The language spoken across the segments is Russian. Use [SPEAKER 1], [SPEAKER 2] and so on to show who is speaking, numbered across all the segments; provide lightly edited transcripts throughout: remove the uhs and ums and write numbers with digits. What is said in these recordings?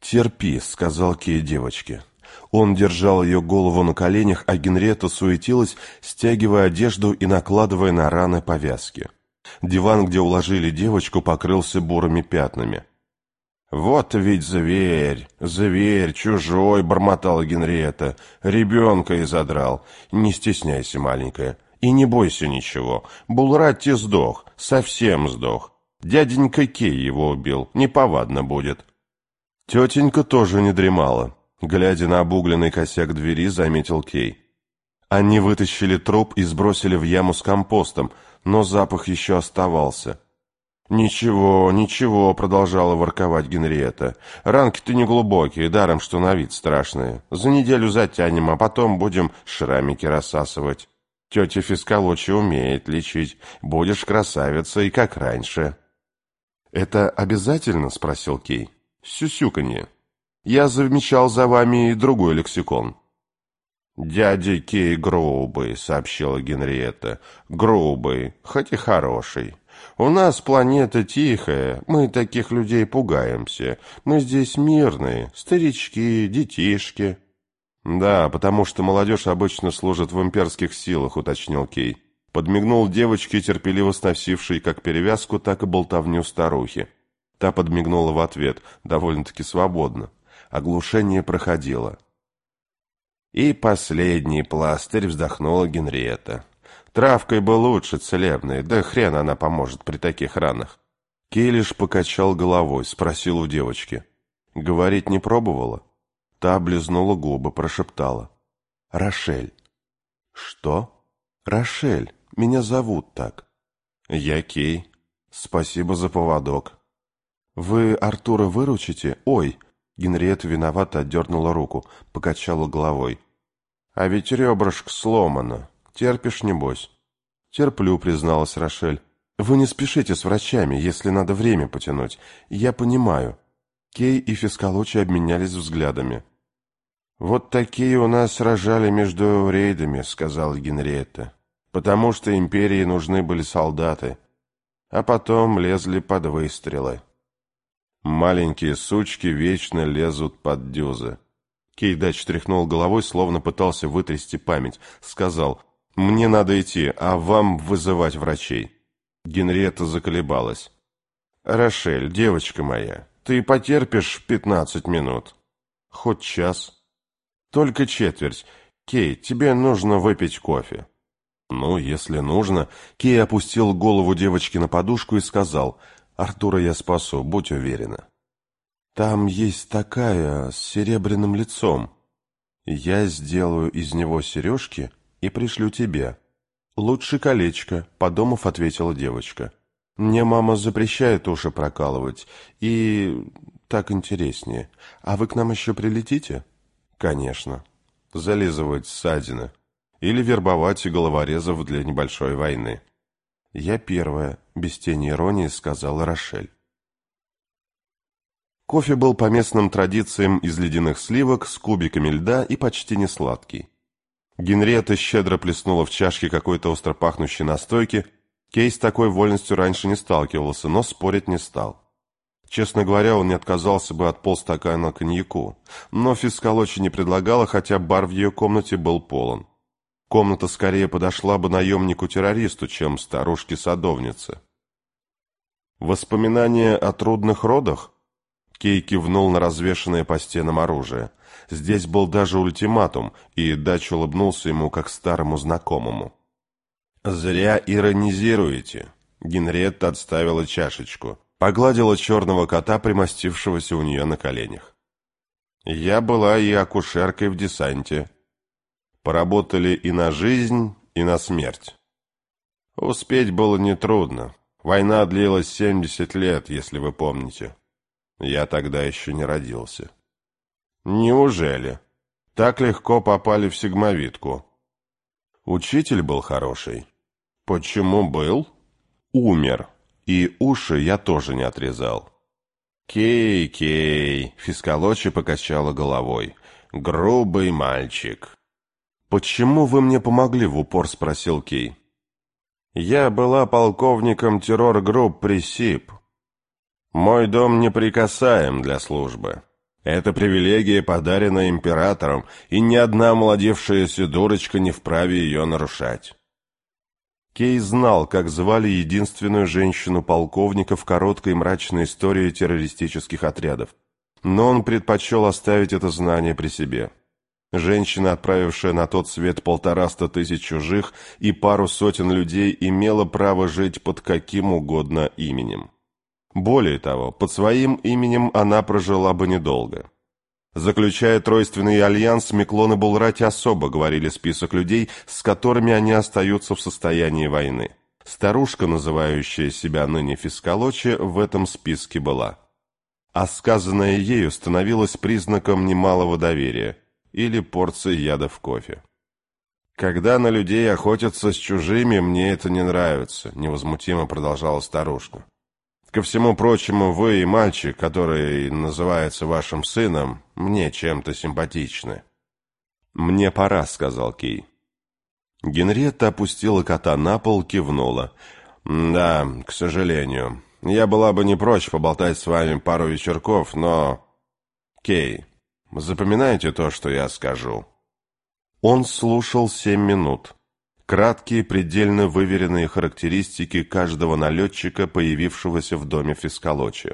[SPEAKER 1] «Терпи», — сказал Кей девочке. Он держал ее голову на коленях, а Генриетта суетилась, стягивая одежду и накладывая на раны повязки. Диван, где уложили девочку, покрылся бурыми пятнами. «Вот ведь зверь, чужой», — бормотала Генриетта. «Ребенка изодрал. Не стесняйся, маленькая, и не бойся ничего. Булратти сдох, совсем сдох. Дяденька Кей его убил, неповадно будет». Тетенька тоже не дремала. Глядя на обугленный косяк двери, заметил Кей. Они вытащили труп и сбросили в яму с компостом, но запах еще оставался. «Ничего, ничего», — продолжала ворковать Генриетта. «Ранки-то не глубокие, даром, что на вид страшные. За неделю затянем, а потом будем шрамики рассасывать. Тетя Фискалочи умеет лечить. Будешь красавицей, как раньше». «Это обязательно?» — спросил Кей. «Сюсюканье. Я замечал за вами и другой лексикон». «Дядя Кей грубый», — сообщила Генриетта. «Грубый, хоть и хороший. У нас планета тихая, мы таких людей пугаемся. Мы здесь мирные, старички, детишки». «Да, потому что молодежь обычно служит в имперских силах», — уточнил Кей. Подмигнул девочке, терпеливо сносившей как перевязку, так и болтовню старухи. Та подмигнула в ответ, довольно-таки свободно. Оглушение проходило. «И последний пластырь», — вздохнула Генриетта. «Травкой бы лучше, целебной, да хрен она поможет при таких ранах». Кей лишь покачал головой, спросил у девочки. «Говорить не пробовала?» Та облизнула губы, прошептала. «Рошель». «Что?» «Рошель. Меня зовут так». «Я Кей. Спасибо за поводок». «Вы Артура выручите? Ой!» Генриетта виновато отдернула руку, покачала головой. «А ведь ребрышко сломано. Терпишь, небось?» «Терплю», — призналась Рошель. «Вы не спешите с врачами, если надо время потянуть. Я понимаю». Кей и Фискалочи обменялись взглядами. «Вот такие у нас рожали между рейдами», — сказала Генриетта. «Потому что империи нужны были солдаты. А потом лезли под выстрелы». «Маленькие сучки вечно лезут под дюзы». Кейдач тряхнул головой, словно пытался вытрясти память. Сказал: «Мне надо идти, а вам вызывать врачей». Генриетта заколебалась. «Рошель, девочка моя, ты потерпишь 15 минут?» «Хоть час». «Только четверть. Кей, тебе нужно выпить кофе». «Ну, если нужно». Кей опустил голову девочки на подушку и сказал: «Артура я спасу, будь уверена». «Там есть такая, с серебряным лицом. Я сделаю из него сережки и пришлю тебе». «Лучше колечко», — подумав, ответила девочка. «Мне мама запрещает уши прокалывать, и так интереснее. А вы к нам еще прилетите?» «Конечно. Зализывать ссадины. Или вербовать головорезов для небольшой войны». «Я первая», — без тени иронии сказала Рошель. Кофе был по местным традициям из ледяных сливок с кубиками льда и почти не сладкий. Генриетта щедро плеснула в чашке какой-то остро пахнущей настойки. Кей с такой вольностью раньше не сталкивался, но спорить не стал. Честно говоря, он не отказался бы от полстакана коньяку, но Фискалочи не предлагала, хотя бар в ее комнате был полон. Комната скорее подошла бы наемнику-террористу, чем старушке-садовнице. «Воспоминания о трудных родах?» Кей кивнул на развешанное по стенам оружие. Здесь был даже ультиматум, и Дач улыбнулся ему как старому знакомому. «Зря иронизируете». Генриетта отставила чашечку, погладила черного кота, примостившегося у нее на коленях. «Я была и акушеркой в десанте. Поработали и на жизнь, и на смерть. Успеть было нетрудно. Война длилась 70 лет, если вы помните. Я тогда еще не родился». «Неужели? Так легко попали в сигмовидку?» «Учитель был хороший». «Почему был?» «Умер. И уши я тоже не отрезал». «Кей», Фискалочи покачала головой. «Грубый мальчик». «Почему вы мне помогли?» — в упор спросил Кей. «Я была полковником террор-групп при СИП. Мой дом неприкасаем для службы. Это привилегия, подаренная императором, и ни одна молодевшаяся дурочка не вправе ее нарушать. Кей знал, как звали единственную женщину полковника в короткой мрачной истории террористических отрядов, но он предпочел оставить это знание при себе. Женщина, отправившая на тот свет 150 тысяч чужих и пару сотен людей, имела право жить под каким угодно именем. Более того, под своим именем она прожила бы недолго. Заключая тройственный альянс, Миклон и Булрати особо говорили список людей, с которыми они остаются в состоянии войны. Старушка, называющая себя ныне Фискалочи, в этом списке была. А сказанное ею становилось признаком немалого доверия или порцией яда в кофе. «Когда на людей охотятся с чужими, мне это не нравится», — невозмутимо продолжала старушка. «Ко всему прочему, вы и мальчик, который называется вашим сыном, мне чем-то симпатичны». «Мне пора», — сказал Кей. Генриетта опустила кота на пол, кивнула. «Да, к сожалению. Я была бы не прочь поболтать с вами пару вечерков, но... Кей, запоминайте то, что я скажу». Он слушал 7 минут. Краткие, предельно выверенные характеристики каждого налетчика, появившегося в доме Фискалочи.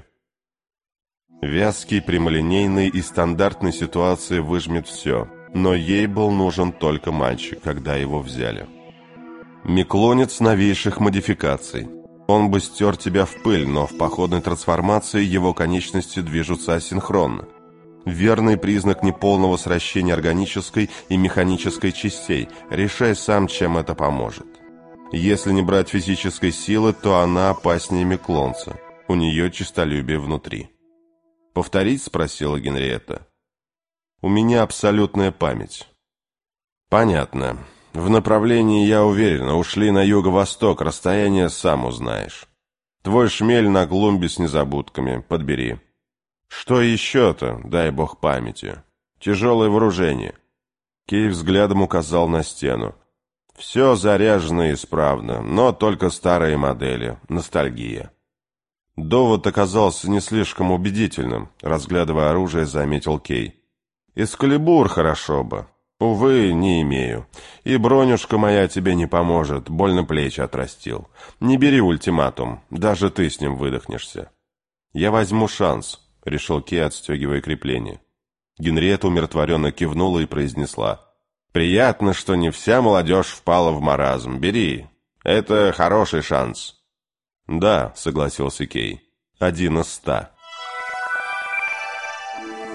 [SPEAKER 1] Вязкий, прямолинейный и стандартной ситуации выжмет все, но ей был нужен только мальчик, когда его взяли. Миклонец новейших модификаций. Он бы стер тебя в пыль, но в походной трансформации его конечности движутся асинхронно. Верный признак неполного сращения органической и механической частей. Решай сам, чем это поможет. Если не брать физической силы, то она опаснее Миклонца. У нее честолюбие внутри. «Повторить?» — спросила Генриетта. «У меня абсолютная память». «Понятно. В направлении, я уверена, ушли на юго-восток, расстояние сам узнаешь. Твой шмель на клумбе с незабудками, подбери. Что еще-то, дай бог памяти? Тяжелое вооружение». Кей взглядом указал на стену. «Все заряжено и исправно, но только старые модели, ностальгия». Довод оказался не слишком убедительным, разглядывая оружие, заметил Кей. «Эскалибур хорошо бы. Увы, не имею. И бронюшка моя тебе не поможет, больно плечи отрастил. Не бери ультиматум, даже ты с ним выдохнешься». «Я возьму шанс», — решил Кей, отстегивая крепление. Генриетта умиротворенно кивнула и произнесла. «Приятно, что не вся молодежь впала в маразм. Бери. Это хороший шанс». «Да», — согласился Кей. 1 из 100.